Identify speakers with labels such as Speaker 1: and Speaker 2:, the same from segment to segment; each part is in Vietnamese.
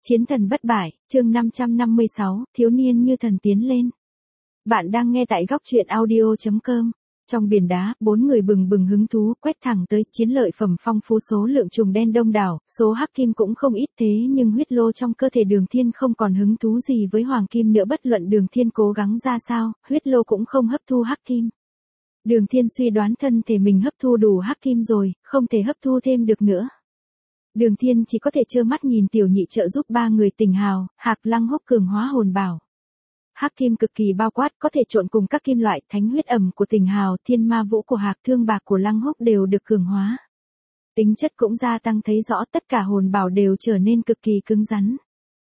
Speaker 1: Chiến thần bất bại, chương 556, thiếu niên như thần tiến lên. Bạn đang nghe tại góc truyện audio.com. Trong biển đá, 4 người bừng bừng hứng thú quét thẳng tới, chiến lợi phẩm phong phú, số lượng trùng đen đông đảo, số hắc kim cũng không ít, thế nhưng huyết lô trong cơ thể Đường Thiên không còn hứng thú gì với hoàng kim nữa, bất luận Đường Thiên cố gắng ra sao, huyết lô cũng không hấp thu hắc kim. Đường Thiên suy đoán thân thể mình hấp thu đủ hắc kim rồi, không thể hấp thu thêm được nữa. Đường Thiên chỉ có thể trơ mắt nhìn Tiểu Nhị trợ giúp 3 người Tình Hào, Hạc Lăng Húc cường hóa hồn bảo. Hắc kim cực kỳ bao quát, có thể trộn cùng các kim loại, thánh huyết ẩm của Tình Hào, thiên ma vũ của Hạc, thương bạc của Lăng Húc đều được cường hóa. Tính chất cũng gia tăng, thấy rõ tất cả hồn bảo đều trở nên cực kỳ cứng rắn.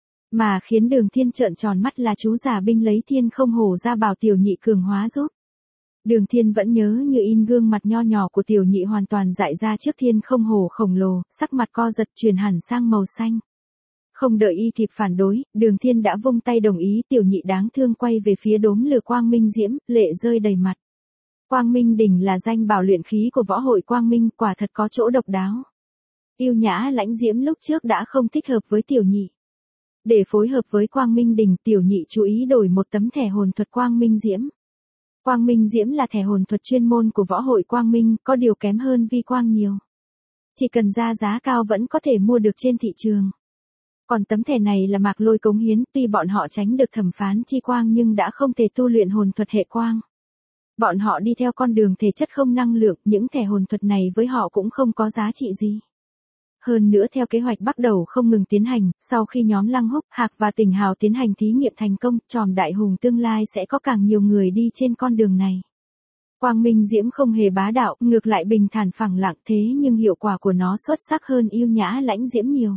Speaker 1: Mà khiến Đường Thiên trợn tròn mắt là chú giả binh lấy thiên không hổ ra bảo Tiểu Nhị cường hóa giúp. Đường Thiên vẫn nhớ như in gương mặt nho nhỏ của Tiểu Nhị hoàn toàn dại ra trước thiên không hổ khổng lồ, sắc mặt co giật chuyển hẳn sang màu xanh. Không đợi y kịp phản đối, Đường Thiên đã vung tay đồng ý. Tiểu Nhị đáng thương quay về phía đốm lửa quang minh diễm, lệ rơi đầy mặt. Quang minh đỉnh là danh bảo luyện khí của võ hội quang minh, quả thật có chỗ độc đáo. Yêu nhã lãnh diễm lúc trước đã không thích hợp với Tiểu Nhị. Để phối hợp với quang minh đỉnh, Tiểu Nhị chú ý đổi một tấm thẻ hồn thuật quang minh diễm. Quang minh diễm là thẻ hồn thuật chuyên môn của võ hội quang minh, có điều kém hơn vi quang nhiều. Chỉ cần ra giá cao vẫn có thể mua được trên thị trường. Còn tấm thẻ này là mạc lôi cống hiến, tuy bọn họ tránh được thẩm phán chi quang nhưng đã không thể tu luyện hồn thuật hệ quang. Bọn họ đi theo con đường thể chất không năng lượng, những thẻ hồn thuật này với họ cũng không có giá trị gì. Hơn nữa theo kế hoạch bắt đầu không ngừng tiến hành, sau khi nhóm Lăng Húc, Hạc và Tình Hào tiến hành thí nghiệm thành công, Tròm Đại Hùng tương lai sẽ có càng nhiều người đi trên con đường này. Quang minh diễm không hề bá đạo, ngược lại bình thản phẳng lặng, thế nhưng hiệu quả của nó xuất sắc hơn yêu nhã lãnh diễm nhiều.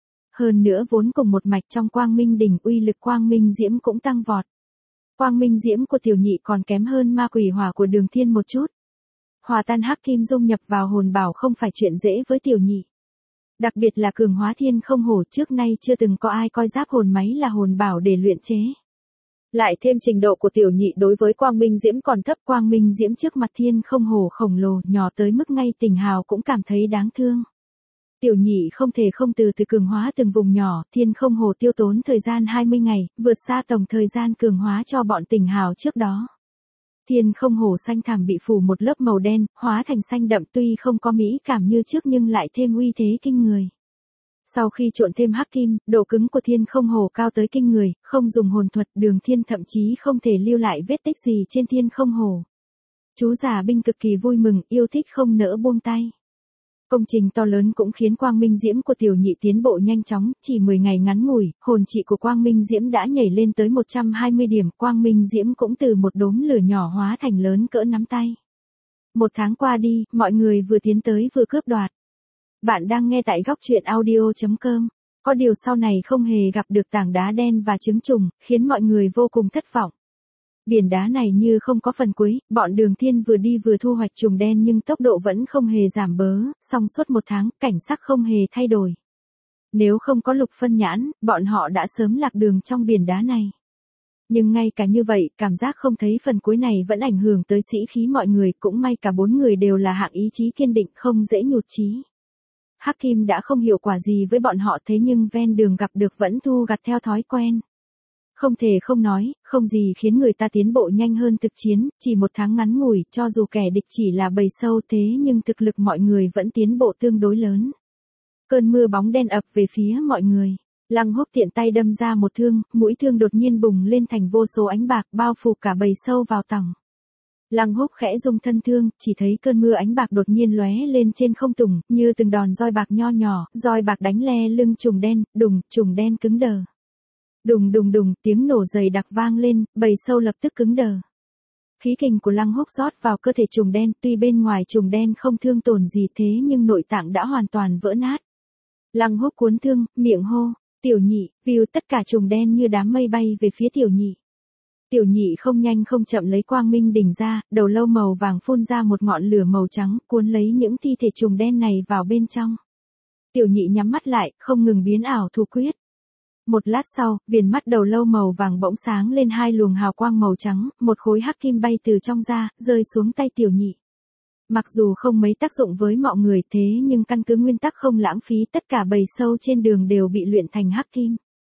Speaker 1: Hơn nữa vốn cùng một mạch trong quang minh đỉnh, uy lực quang minh diễm cũng tăng vọt. Quang minh diễm của Tiểu Nhị còn kém hơn ma quỷ hỏa của Đường Thiên một chút. Hòa tan hắc kim dung nhập vào hồn bảo không phải chuyện dễ với Tiểu Nhị. Đặc biệt là cường hóa thiên không hổ, trước nay chưa từng có ai coi giáp hồn máy là hồn bảo để luyện chế. Lại thêm trình độ của Tiểu Nhị đối với quang minh diễm còn thấp, quang minh diễm trước mặt thiên không hổ khổng lồ, nhỏ tới mức ngay Tình Hào cũng cảm thấy đáng thương. Tiểu Nhị không thể không từ từ cường hóa từng vùng nhỏ, thiên không hổ tiêu tốn thời gian 20 ngày, vượt xa tổng thời gian cường hóa cho bọn Tình Hào trước đó. Thiên không hổ xanh thẳm bị phủ một lớp màu đen, hóa thành xanh đậm, tuy không có mỹ cảm như trước nhưng lại thêm uy thế kinh người. Sau khi trộn thêm hắc kim, độ cứng của thiên không hổ cao tới kinh người, không dùng hồn thuật, Đường Thiên thậm chí không thể lưu lại vết tích gì trên thiên không hổ. Chú giả binh cực kỳ vui mừng, yêu thích không nỡ buông tay. Công trình to lớn cũng khiến quang minh diễm của Tiểu Nhị tiến bộ nhanh chóng, chỉ 10 ngày ngắn ngủi, hồn trị của quang minh diễm đã nhảy lên tới 120 điểm, quang minh diễm cũng từ một đốm lửa nhỏ hóa thành lớn cỡ nắm tay. 1 tháng qua đi, mọi người vừa tiến tới vừa cướp đoạt. Bạn đang nghe tại góc truyện audio.com. Có điều sau này không hề gặp được tảng đá đen và trứng trùng, khiến mọi người vô cùng thất vọng. Biển đá này như không có phần cuối, bọn Đường Thiên vừa đi vừa thu hoạch trùng đen nhưng tốc độ vẫn không hề giảm bớ, song suốt 1 tháng, cảnh sắc không hề thay đổi. Nếu không có lục phân nhãn, bọn họ đã sớm lạc đường trong biển đá này. Nhưng ngay cả như vậy, cảm giác không thấy phần cuối này vẫn ảnh hưởng tới sĩ khí mọi người, cũng may cả 4 người đều là hạng ý chí kiên định, không dễ nhụt chí. Hắc kim đã không hiệu quả gì với bọn họ, thế nhưng ven đường gặp được vẫn thu gặt theo thói quen. Không thể không nói, không gì khiến người ta tiến bộ nhanh hơn thực chiến, chỉ 1 tháng ngắn ngủi, cho dù kẻ địch chỉ là bầy sâu thế nhưng thực lực mọi người vẫn tiến bộ tương đối lớn. Cơn mưa bóng đen ập về phía mọi người. Lăng Húc tiện tay đâm ra một thương, mũi thương đột nhiên bùng lên thành vô số ánh bạc, bao phủ cả bầy sâu vào tòng. Lăng Húc khẽ rung thân thương, chỉ thấy cơn mưa ánh bạc đột nhiên lóe lên trên không tùng, như từng đòn roi bạc nho nhỏ, roi bạc đánh le lưng trùng đen, đùng, trùng đen cứng đờ. Đùng đùng đùng, tiếng nổ dày đặc vang lên, bầy sâu lập tức cứng đờ. Khí kình của Lăng Húc rót vào cơ thể trùng đen, tuy bên ngoài trùng đen không thương tổn gì thế nhưng nội tạng đã hoàn toàn vỡ nát. Lăng Húc cuốn thương, miệng hô, Tiểu Nhị, view, tất cả trùng đen như đám mây bay về phía Tiểu Nhị. Tiểu Nhị không nhanh không chậm lấy quang minh đỉnh ra, đầu lâu màu vàng phun ra một ngọn lửa màu trắng, cuốn lấy những thi thể trùng đen này vào bên trong. Tiểu Nhị nhắm mắt lại, không ngừng biến ảo thủ quyết. Một lát sau, viền mắt đầu lâu màu vàng bỗng sáng lên 2 luồng hào quang màu trắng, một khối hắc kim bay từ trong ra, rơi xuống tay Tiểu Nhị. Mặc dù không mấy tác dụng với mọi người thế nhưng căn cứ nguyên tắc không lãng phí, tất cả bầy sâu trên đường đều bị luyện thành hắc kim.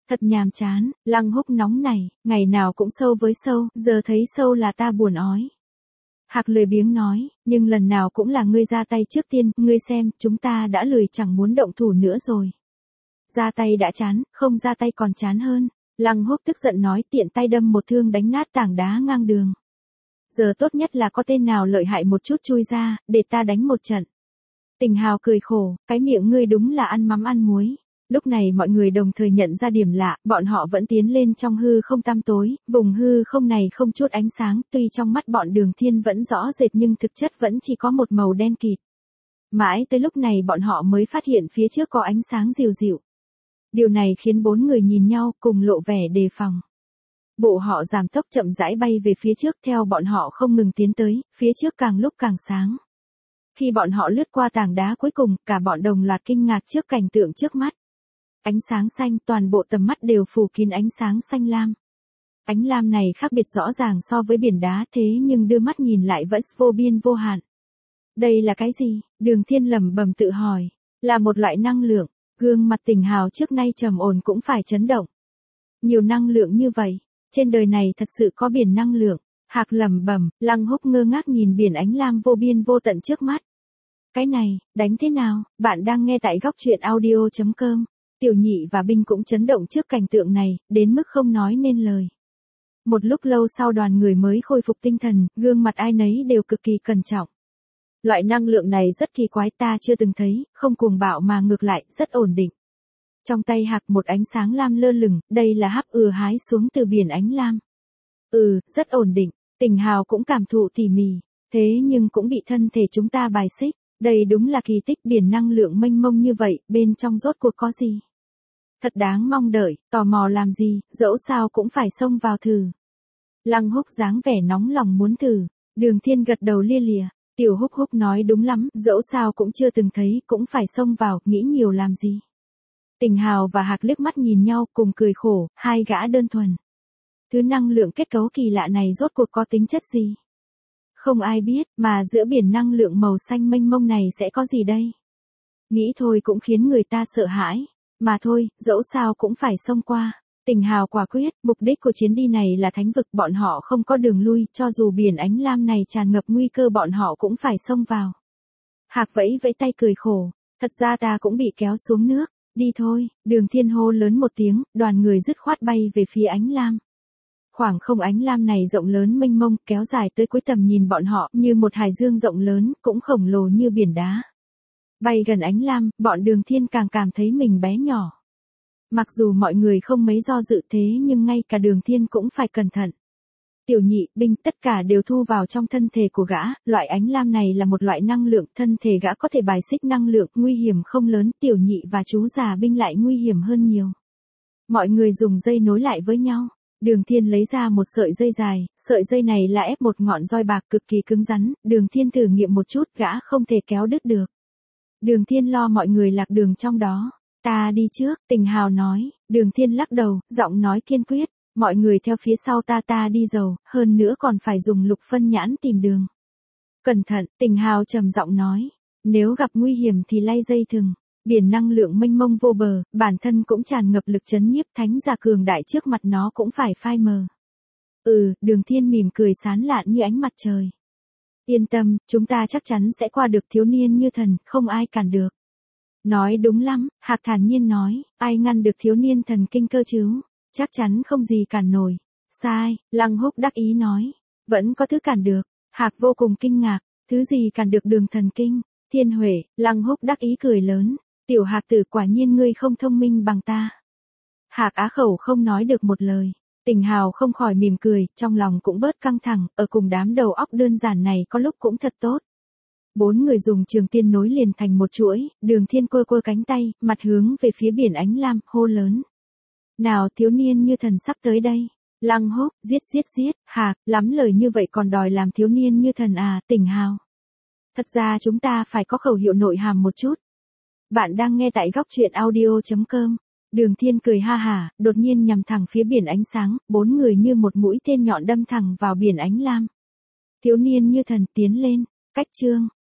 Speaker 1: Thật nhàm chán, Lăng Húc nóng này, ngày nào cũng sâu với sâu, giờ thấy sâu là ta buồn ói. Hạc lười biếng nói, nhưng lần nào cũng là ngươi ra tay trước tiên, ngươi xem, chúng ta đã lười chẳng muốn động thủ nữa rồi. Ra tay đã chán, không ra tay còn chán hơn. Lăng Húc tức giận nói tiện tay đâm một thương đánh nát tảng đá ngang đường. Giờ tốt nhất là có tên nào lợi hại một chút chui ra, để ta đánh một trận. Tình Hào cười khổ, cái miệng ngươi đúng là ăn mắm ăn muối. Lúc này mọi người đồng thời nhận ra điểm lạ, bọn họ vẫn tiến lên trong hư không tăm tối, vùng hư không này không chút ánh sáng, tuy trong mắt bọn Đường Thiên vẫn rõ rệt nhưng thực chất vẫn chỉ có một màu đen kịt. Mãi tới lúc này bọn họ mới phát hiện phía trước có ánh sáng dịu dịu. Điều này khiến bốn người nhìn nhau cùng lộ vẻ đề phòng. Bộ họ giảm tốc chậm rãi bay về phía trước theo bọn họ không ngừng tiến tới, phía trước càng lúc càng sáng. Khi bọn họ lướt qua tảng đá cuối cùng, cả bọn đồng loạt kinh ngạc trước cảnh tượng trước mắt. Ánh sáng xanh, toàn bộ tầm mắt đều phủ kín ánh sáng xanh lam. Ánh lam này khác biệt rõ ràng so với biển đá thế nhưng đưa mắt nhìn lại vẫn vô biên vô hạn. Đây là cái gì? Đường Thiên lẩm bẩm tự hỏi. Là một loại năng lượng. Gương mặt Tình Hào trước nay trầm ổn cũng phải chấn động. Nhiều năng lượng như vậy, trên đời này thật sự có biển năng lượng. Hạc lẩm bẩm, Lăng Húc ngơ ngác nhìn biển ánh lam vô biên vô tận trước mắt. Cái này, đánh thế nào? Bạn đang nghe tại góc truyện audio.com. Tiểu Nhị và Binh cũng chấn động trước cảnh tượng này, đến mức không nói nên lời. Một lúc lâu sau đoàn người mới khôi phục tinh thần, gương mặt ai nấy đều cực kỳ cẩn trọng. Loại năng lượng này rất kỳ quái ta chưa từng thấy, không cuồng bạo mà ngược lại, rất ổn định. Trong tay Hạc một ánh sáng lam lơ lửng, đây là hắc hái xuống từ biển ánh lam. Rất ổn định, Tình Hào cũng cảm thụ tỉ mỉ, thế nhưng cũng bị thân thể chúng ta bài xích. Đây đúng là kỳ tích biển năng lượng mênh mông như vậy, bên trong rốt cuộc có gì? Thật đáng mong đợi, tò mò làm gì, dẫu sao cũng phải xông vào thử. Lăng Húc dáng vẻ nóng lòng muốn thử, Đường Thiên gật đầu lia lịa, Tiểu Húc Húc nói đúng lắm, dẫu sao cũng chưa từng thấy, cũng phải xông vào, nghĩ nhiều làm gì. Tình Hào và Hạc liếc mắt nhìn nhau cùng cười khổ, hai gã đơn thuần. Thứ năng lượng kết cấu kỳ lạ này rốt cuộc có tính chất gì? Không ai biết, mà giữa biển năng lượng màu xanh mênh mông này sẽ có gì đây? Nghĩ thôi cũng khiến người ta sợ hãi. Mà thôi, dẫu sao cũng phải xông qua. Tình Hào quả quyết, mục đích của chuyến đi này là thánh vực, bọn họ không có đường lui, cho dù biển ánh lam này tràn ngập nguy cơ bọn họ cũng phải xông vào. Hạc vẫy vẫy tay cười khổ, thật ra ta cũng bị kéo xuống nước, đi thôi, Đường Thiên hô lớn một tiếng, đoàn người dứt khoát bay về phía ánh lam. Khoảng không ánh lam này rộng lớn mênh mông, kéo dài tới cuối tầm nhìn bọn họ, như một hải dương rộng lớn, cũng khổng lồ như biển đá. Bay gần ánh lam, bọn Đường Thiên càng cảm thấy mình bé nhỏ. Mặc dù mọi người không mấy do dự thế nhưng ngay cả Đường Thiên cũng phải cẩn thận. Tiểu Nhị, Binh tất cả đều thu vào trong thân thể của gã, loại ánh lam này là một loại năng lượng, thân thể gã có thể bài xích năng lượng, nguy hiểm không lớn, Tiểu Nhị và chú già Binh lại nguy hiểm hơn nhiều. Mọi người dùng dây nối lại với nhau. Đường Thiên lấy ra một sợi dây dài, sợi dây này là ép một ngọn roi bạc cực kỳ cứng rắn, Đường Thiên thử nghiệm một chút, gã không thể kéo đứt được. Đường Thiên lo mọi người lạc đường trong đó. Ta đi trước, Tình Hào nói, Đường Thiên lắc đầu, giọng nói kiên quyết, mọi người theo phía sau ta đi dầu, hơn nữa còn phải dùng lục phân nhãn tìm đường. Cẩn thận, Tình Hào trầm giọng nói, nếu gặp nguy hiểm thì lay dây thừng. Biển năng lượng mênh mông vô bờ, bản thân cũng tràn ngập lực chấn nhiếp, thánh giả cường đại trước mặt nó cũng phải phai mờ. Đường Thiên mỉm cười sán lạn như ánh mặt trời. Yên tâm, chúng ta chắc chắn sẽ qua được, thiếu niên như thần, không ai cản được. Nói đúng lắm, Hạc thản nhiên nói, ai ngăn được thiếu niên thần kinh cơ chứ, chắc chắn không gì cản nổi. Sai, Lăng Húc đắc ý nói, vẫn có thứ cản được. Hạc vô cùng kinh ngạc, thứ gì cản được Đường thần kinh? Thiên Huệ, Lăng Húc đắc ý cười lớn, tiểu Hạc tử quả nhiên ngươi không thông minh bằng ta. Hạc á khẩu không nói được một lời. Tình Hào không khỏi mỉm cười, trong lòng cũng bớt căng thẳng, ở cùng đám đầu óc đơn giản này có lúc cũng thật tốt. Bốn người dùng trường tiên nối liền thành một chuỗi, Đường Thiên quơ cánh tay, mặt hướng về phía biển ánh lam, hô lớn. Nào thiếu niên như thần sắp tới đây. Lăng Húc, giết, Hạc, lắm lời như vậy còn đòi làm thiếu niên như thần à, Tình Hào. Thật ra chúng ta phải có khẩu hiệu nội hàm một chút. Bạn đang nghe tại góc truyện audio.com. Đường Thiên cười ha hả, đột nhiên nhằm thẳng phía biển ánh sáng, bốn người như một mũi tên nhọn đâm thẳng vào biển ánh lam. Thiếu niên như thần tiến lên, cách chương.